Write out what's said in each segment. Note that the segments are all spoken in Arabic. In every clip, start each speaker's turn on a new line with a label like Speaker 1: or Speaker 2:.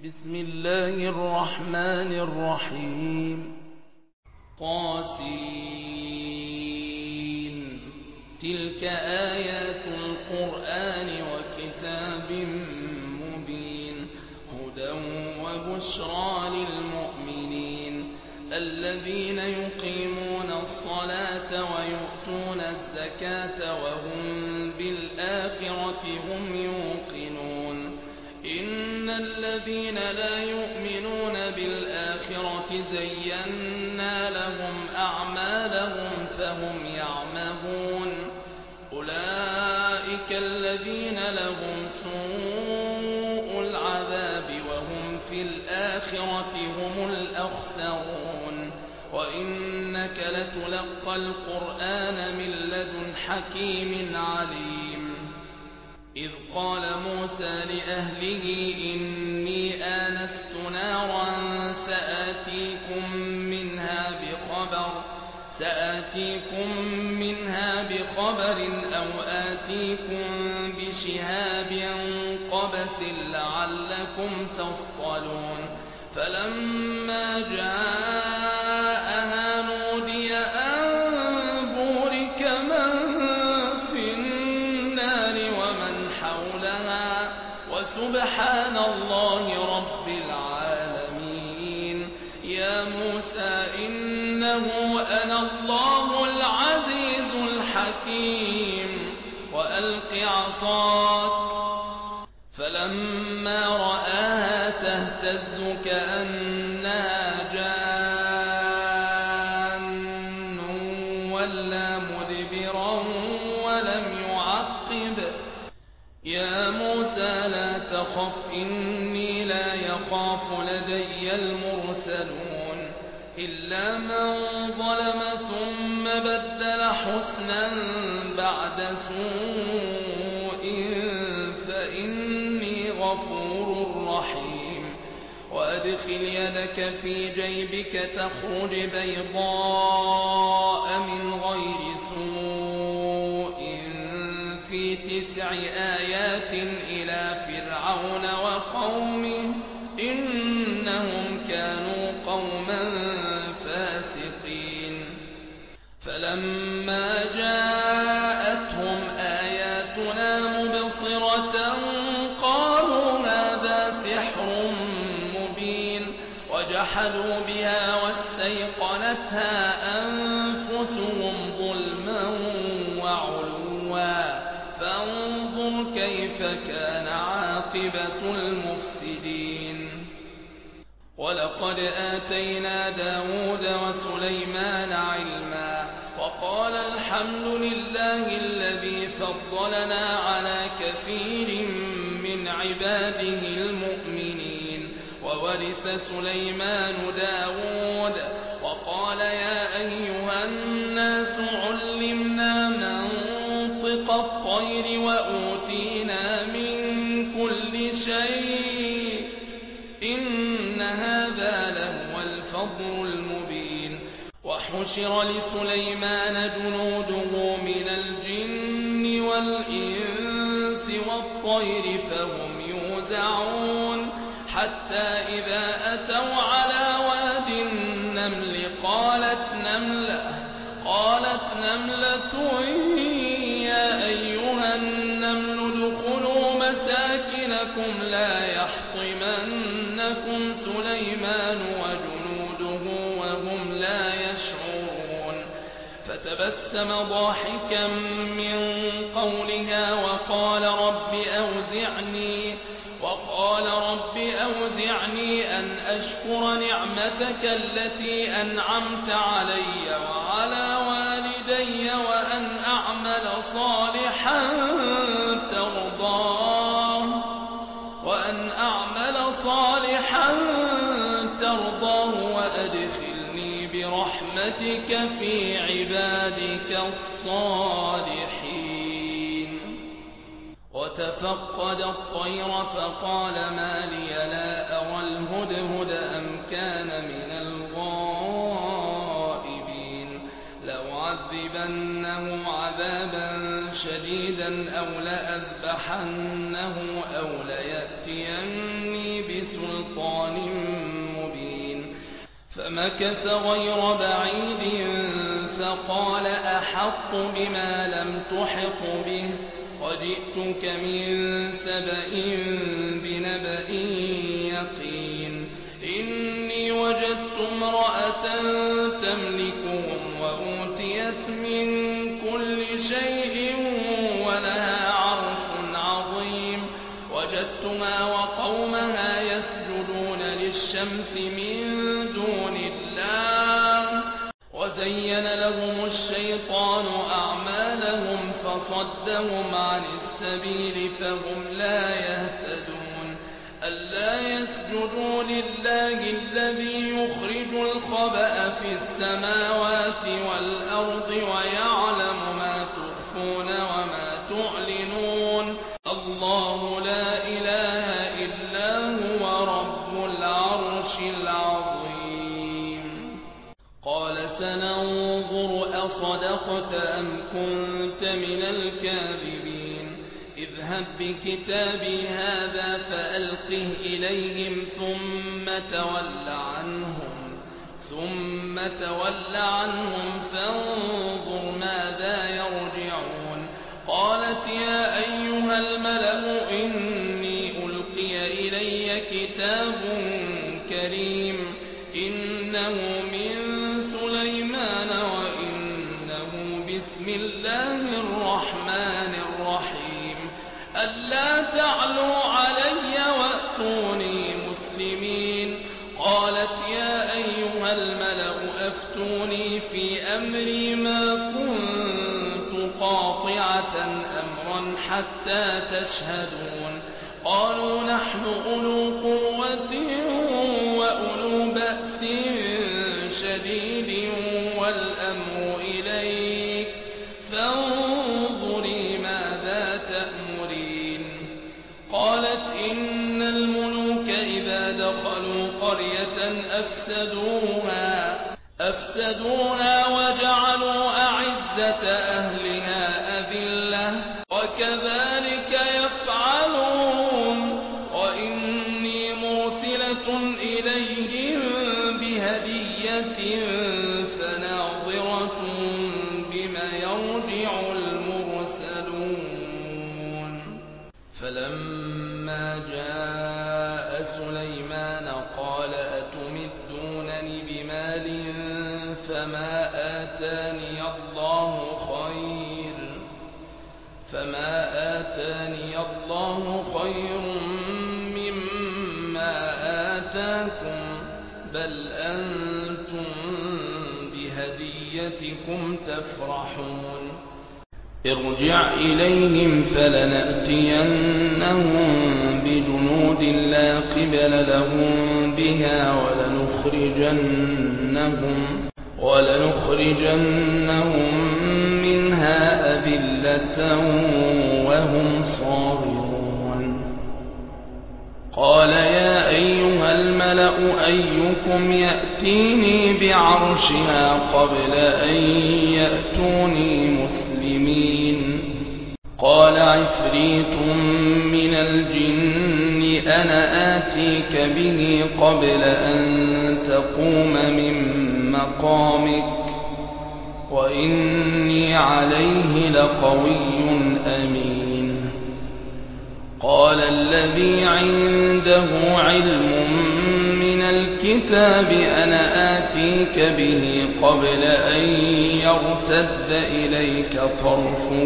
Speaker 1: بسم الله الرحمن الرحيم. طاسين. تلك آيات القرآن وكتاب مبين هدى وبشرى للمؤمنين الذين يقيمون الصلاة ويؤتون الزكاة وهم بالآخرة هم يوقنون. إن الذين لا يؤمنون بالآخرة زينا لهم أعمالهم فهم يعمهون. أولئك الذين لهم سوء العذاب وهم في الآخرة هم الأخسرون. وإنك لتلقى القرآن من لدن حكيم عليم. إذ قال موسى لأهله إني آنست نارا سآتيكم منها بخبر أو آتيكم بشهاب قبس لعلكم تصطلون. فلما جاءها نودي أن بورك من في النار ومن حولها وسبحان الله رب العالمين. يا موسى إنه أنا الله العزيز الحكيم وألق عصاك. فلما رآها تهتز كأنها جان ولا مدبرا ولم يعقب. يا موسى لا تخف إني لا يخاف لدي المرسلون. إلا من ظلم ثم بدل حسنا بعد سوء فإني غفور رحيم. وأدخل يدك في جيبك تخرج بيضاء من غير سوء في 9 آيات إلى فرعون وقومه إنهم كانوا قوما فاسقين. فلما جاءتهم آياتنا مبصرة قالوا هذا سحر مبين وجحدوا بها واستيقنتها أنفسهم ظلما وعلوا فانظر كيف كان عاقبة المفسدين. ولقد آتينا داود وسليمان علما وقال الحمد لله الذي فضلنا على كثير من عباده المؤمنين. وورث سليمان داود وقال يا أيها الناس علمنا منطق الطير وأوتينا من كل شيء إن هذا لهو الفضل المبين. وحشر لسليمان جنوده من الجن والإنس والطير فهم يوزعون حتى إذا أتوا على واد النمل قالت نملة يا أيها النمل ادخلوا مساكنكم لا يحطمنكم سليمان وجنوده وهم لا يشعرون. فتبسم ضاحكا من قولها وقال رب أوزعني أن أشكر نعمتك التي أنعمت علي وعلى والدي وأن أعمل صالحا ترضاه وأدخلني برحمتك في عبادك الصالحين. وتفقد الطير فقال ما لي لا أرى الهدهد أم كان من الغائبين. لأعذبنه عذابا شديدا أو لأذبحنه أو ليأتيني بسلطان فمكث غير بعيد فقال أحط بما لم تحط به وجئتك من سبأ بنبأ يقين إني وجدت امرأة تملكهم وأوتيت من كل شيء ولها عرش عظيم وجدتها وقومها يسجدون للشمس من دون الله وزين لهم الشيطان أعمالهم فصدهم عن السبيل فهم لا يهتدون ألا يسجدوا لله الذي يخرج الخبأ في السماوات والأرض ويعلم ما تخفون وما تعلنون الله لا إله إلا هو رب العرش العظيم قال سننظر أصدقت أم كنت من الكاذبين اذهب بكتابي هذا فألقه إليهم ثم تول عنهم فانظر ماذا يرجعون قالت يا أيها الملأ إني ألقي إلي كتاب كريم إنه من سليمان وإنه بسم الله الرحمن الرحيم ألا تعلوا علي وأتوني مسلمين قالت يا أيها الملأ أفتوني في أمري ما كنت قاطعة أمرا حتى تشهدون قالوا نحن أولو قوة وأولو بأس شديد والأمر إليك فانظري ماذا تأمرين قالت إن الملوك إذا دخلوا قرية أفسدوها وجعلوا أعزة أهلها أذلة وكذلك يفعلون وإني مرسلة إليهم بهدية فناظرة بما يرجع المرسلون فلما جاء سليمان قال أتمدونني بمال فما آتاني الله خير مما آتاكم بل أنتم بهديتكم تفرحون ارجع إليهم فلنأتينهم بجنود لا قبل لهم بها ولنخرجنهم منها أذلة وهم صاغرون قال يا أيها الملأ أيكم يأتيني بعرشها قبل أن يأتوني مسلمين قال عفريت من الجن أنا آتيك به قبل أن تقوم من مقامك وإني عليه لقوي أمين قال الذي عنده علم من الكتاب أنا آتيك به قبل أن يرتد إليك طرفك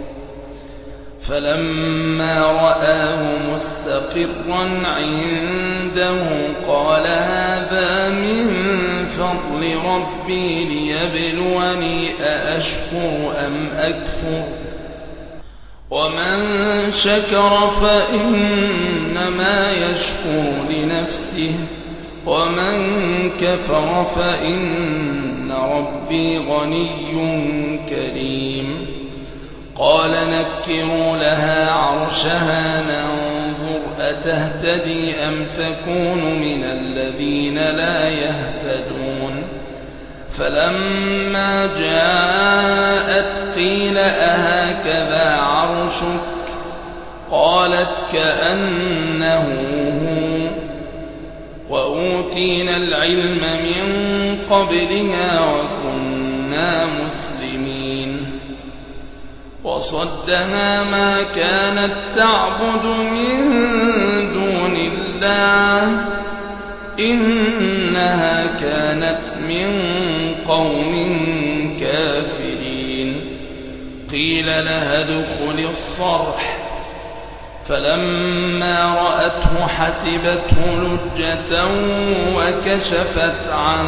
Speaker 1: فلما رآه مستقرا عنده قال هذا من فضل ربي ليبلوني أأشكر أم أكفر ومن شكر فإنما يشكر لنفسه ومن كفر فإن ربي غني كريم قال نكروا لها عرشها ننظر أتهتدي أم تكون من الذين لا يهتدون فلما جاءت قيل أهكذا عرشك قالت كأنه هو وأوتينا العلم من قبلها وكنا مسلمين وصدها ما كانت تعبد من دون الله إنها كانت من قوم كافرين قيل لها ادخل الصرح فلما رأته حسبته لجة وكشفت عن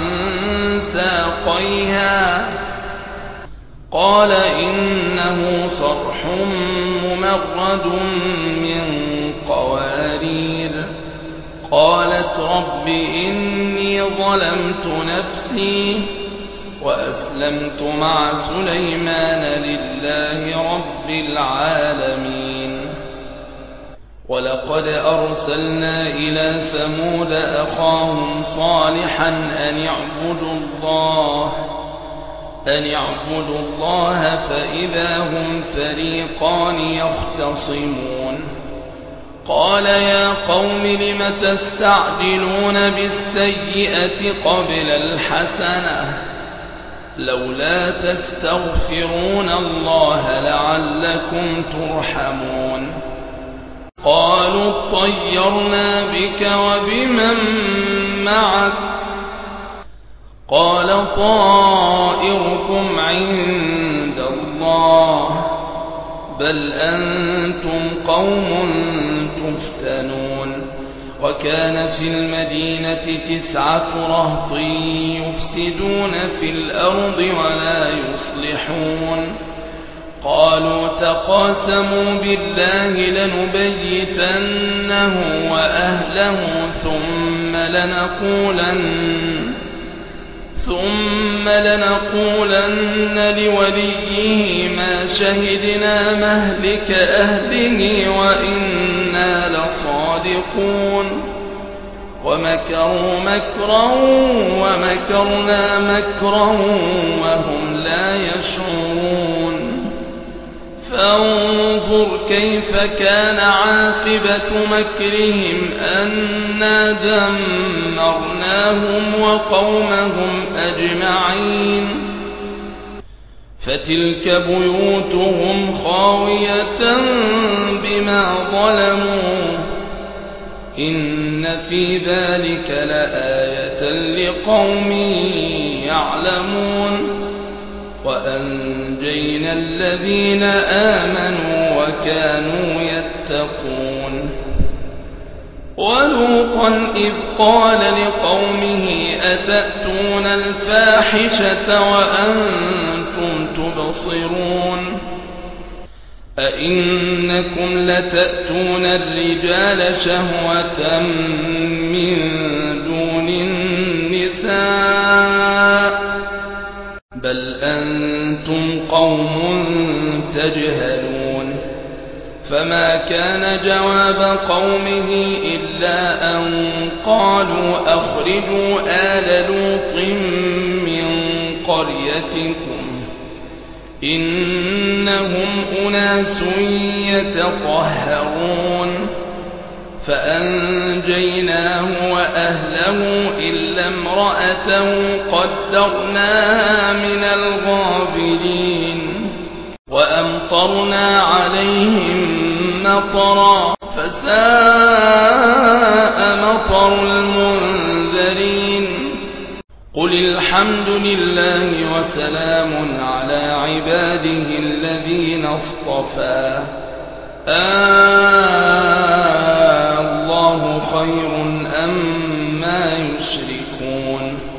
Speaker 1: ساقيها قال إنه صرح ممرد من قوارير قالت رب إني ظلمت نفسي وأسلمت مع سليمان لله رب العالمين ولقد أرسلنا إلى ثمود أخاهم صالحا أن اعبدوا الله فإذا هم فريقان يختصمون قال يا قوم لم تستعجلون بالسيئة قبل الحسنة لولا تستغفرون الله لعلكم ترحمون قالوا اطيرنا بك وبمن معك قال طائركم عند الله بل أنتم قوم تفتنون وكان في المدينة 9 رهط يفسدون في الأرض ولا يصلحون قالوا تقاسموا بالله لنبيتنه وأهله ثم لنقولن لوليه ما شهدنا مهلك أهله وإنا لصادقون ومكروا مكرا ومكرنا مكرا وهم لا يشعرون فانظر كيف كان عاقبة مكرهم أنا دمرناهم وقومهم أجمعين فتلك بيوتهم خاوية بما ظلموا إن في ذلك لآية لقوم يعلمون وأنجينا الذين آمنوا وكانوا يتقون ولوطا إذ قال لقومه أتأتون الفاحشة وأنتم تبصرون أئنكم لتأتون الرجال شهوة من دون النساء بل أنتم قوم تجهلون فما كان جواب قومه إلا أن قالوا أخرجوا آل لوط من قريتكم إنهم أناس يتطهرون فأنجيناه وأهله إلا امرأته قدرناها من الغابرين وأمطرنا عليهم مطرا فساء مطر المنذرين قل الحمد لله وسلام على عباده الذين اصطفى الله خير أما يشركون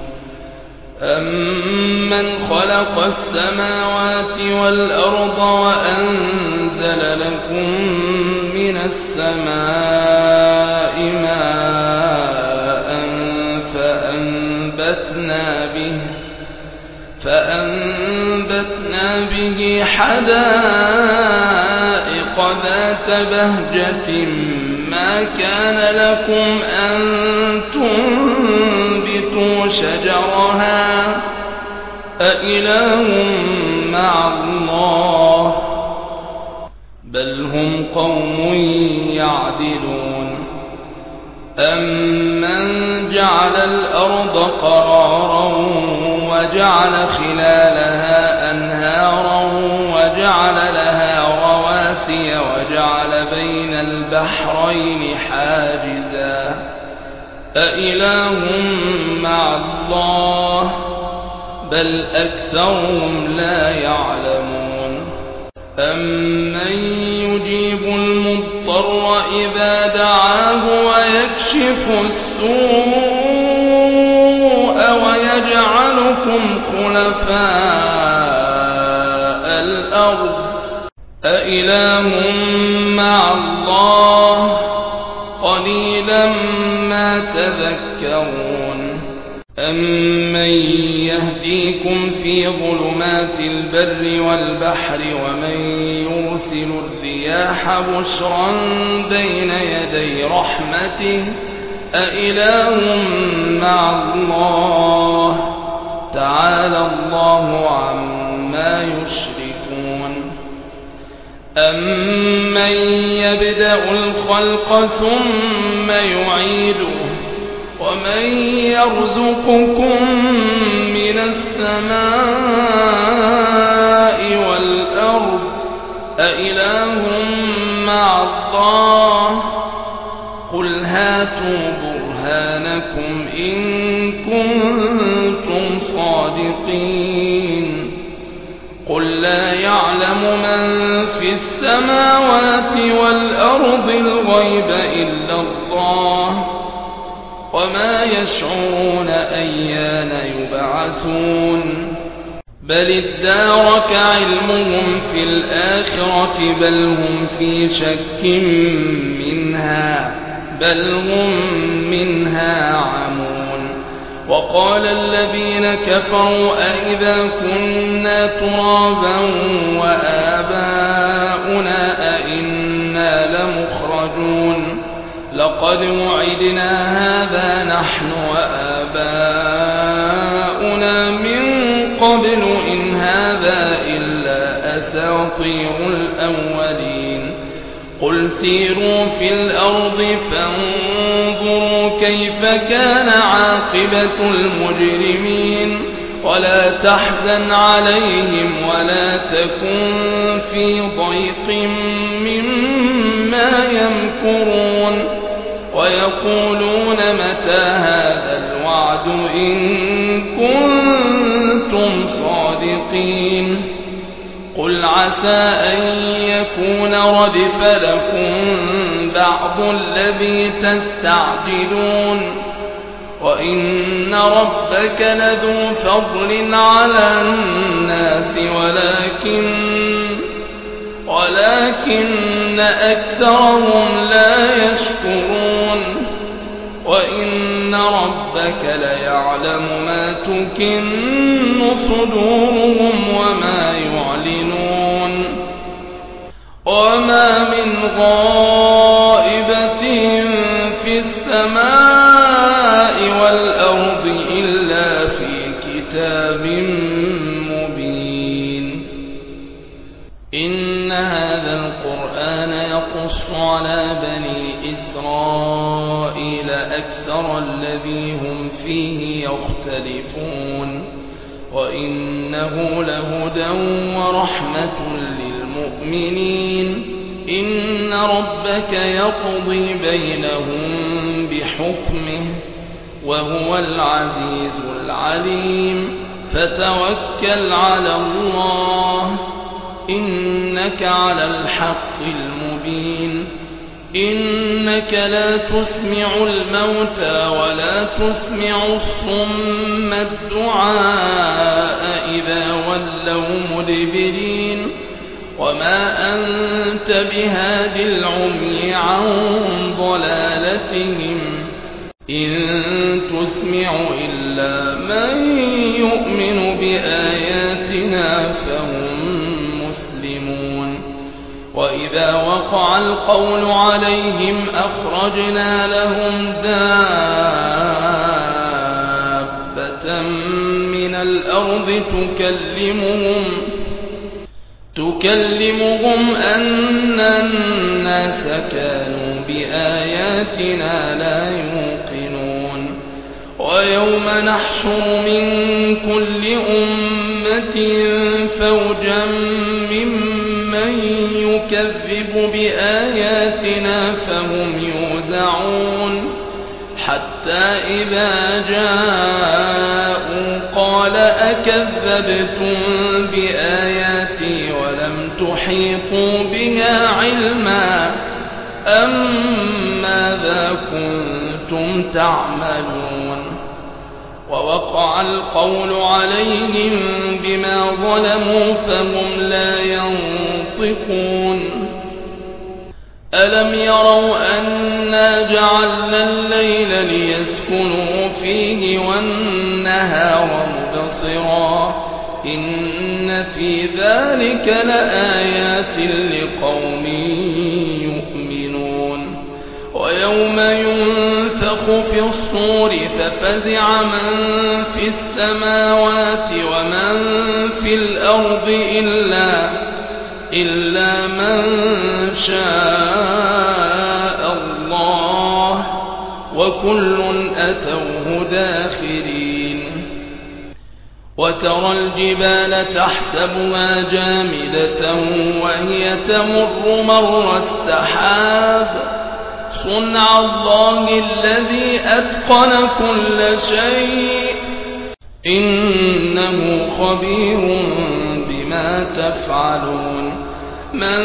Speaker 1: أمن خلق السماوات والأرض وأنزل لكم من السماء ماء فأنبتنا به حدائق ذات بهجة ما كان لكم أن تنبتوا شجرها أإله مع الله بل هم قوم يعدلون أمن جعل الأرض قرارا وجعل خلالها أنهارا وجعل لها رواسي وجعل بين البحرين حاجزا أإله مع الله بل أكثرهم لا يعلمون أمن يجيب المضطر إذا دعاه ويكشف السوء ويجعلكم خلفاء الأرض أإله مع الله قليلا ما تذكرون أمن يهديكم في ظلمات البر والبحر ومن يرسل الرياح بشرا بين يدي رحمته أإله مع الله تعالى الله عما يشركون أمن يبدأ الخلق ثم يعيده ومن يرزقكم من السماء والأرض أإله مع الله قل هاتوا برهانكم إن كنتم صادقين قل لا يعلم من في السماوات والأرض الغيب إلا الله وما يشعرون أيان يبعثون بل ادارك علمهم في الآخرة بل هم في شك منها بل هم منها عمون وقال الذين كفروا أئذا كنا ترابا وآباؤنا أئنا لمخرجون لقد وعدنا هذا نحن وآباؤنا من قبل إن هذا إلا أساطير الأولين قل سيروا في الأرض فانظروا كيف كان عاقبة المجرمين ولا تحزن عليهم ولا تكن في ضيق مما يمكرون ويقولون متى هذا الوعد إن كنتم صادقين قل عسى أن يكون ردف لكم بعض الذي تستعجلون وإن ربك لذو فضل على الناس ولكن أكثرهم لا يشكرون وإن ربك ليعلم ما تكن صدورهم وما يعلنون وما من غائبة في السماء والأرض إلا في كتاب مبين إن هذا القرآن يقص على بني إسرائيل أكثر الذي هم فيه يختلفون وإنه لهدى ورحمة للمؤمنين إن ربك يقضي بينهم بحكمه وهو العزيز العليم فتوكل على الله إنك على الحق المبين إنك لا تسمع الموتى ولا تسمع الصم الدعاء إذا ولوا مدبرين وما أنت بهاد العمي عن ضلالتهم إن تسمع إلا من يؤمن بآياتنا فهم مسلمون وإذا وقع القول عليهم أخرجنا لهم دابة من الأرض تكلمهم أن الناس كانوا بآياتنا لا يوقنون ويوم نحشر من كل أمة فوجا ممن يكذب بآياتنا فهم يوزعون حتى إذا جاءوا قال أكذبتم بآياتي ولم تحيطوا بها علما أم ماذا كنتم تعملون ووقع القول عليهم بما ظلموا فهم لا ينطقون ألم يروا أنا جعلنا الليل ليسكنوا فيه والنهار مبصرا إن في ذلك لآيات لقوم يؤمنون ويوم ينفخ في الصور ففزع من في السماوات ومن في الأرض إلا من شاء الله وكل أتوه داخرين وترى الجبال تحسبها جامدة وهي تمر مر السحاب صنع الله الذي أتقن كل شيء إنه خبير بما تفعلون من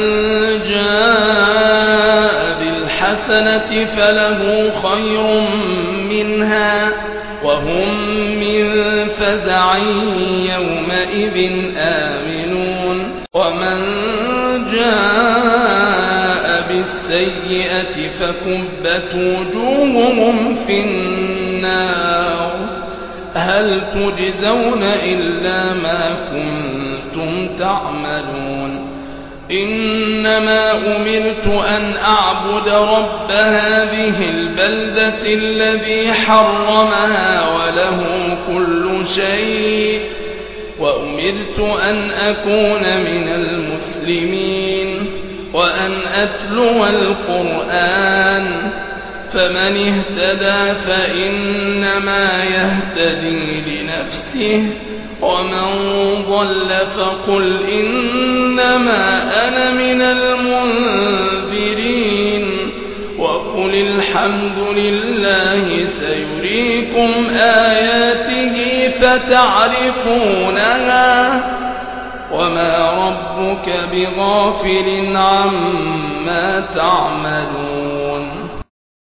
Speaker 1: جاء بالحسنة فله خير منها وهم من فزع يومئذ آمنون ومن جاء بالسيئة فكبت وجوههم في النار هل تجزون إلا ما كنتم تعملون إنما أمرت أن أعبد رب هذه البلدة الذي حرمها وله كل شيء وأمرت أن أكون من المسلمين وأن أتلو القرآن فمن اهتدى فإنما يهتدي لنفسه ومن ضل فقل إنما أنا من المنذرين وقل الحمد لله سيريكم آياته فتعرفونها وما ربك بغافل عما تعملون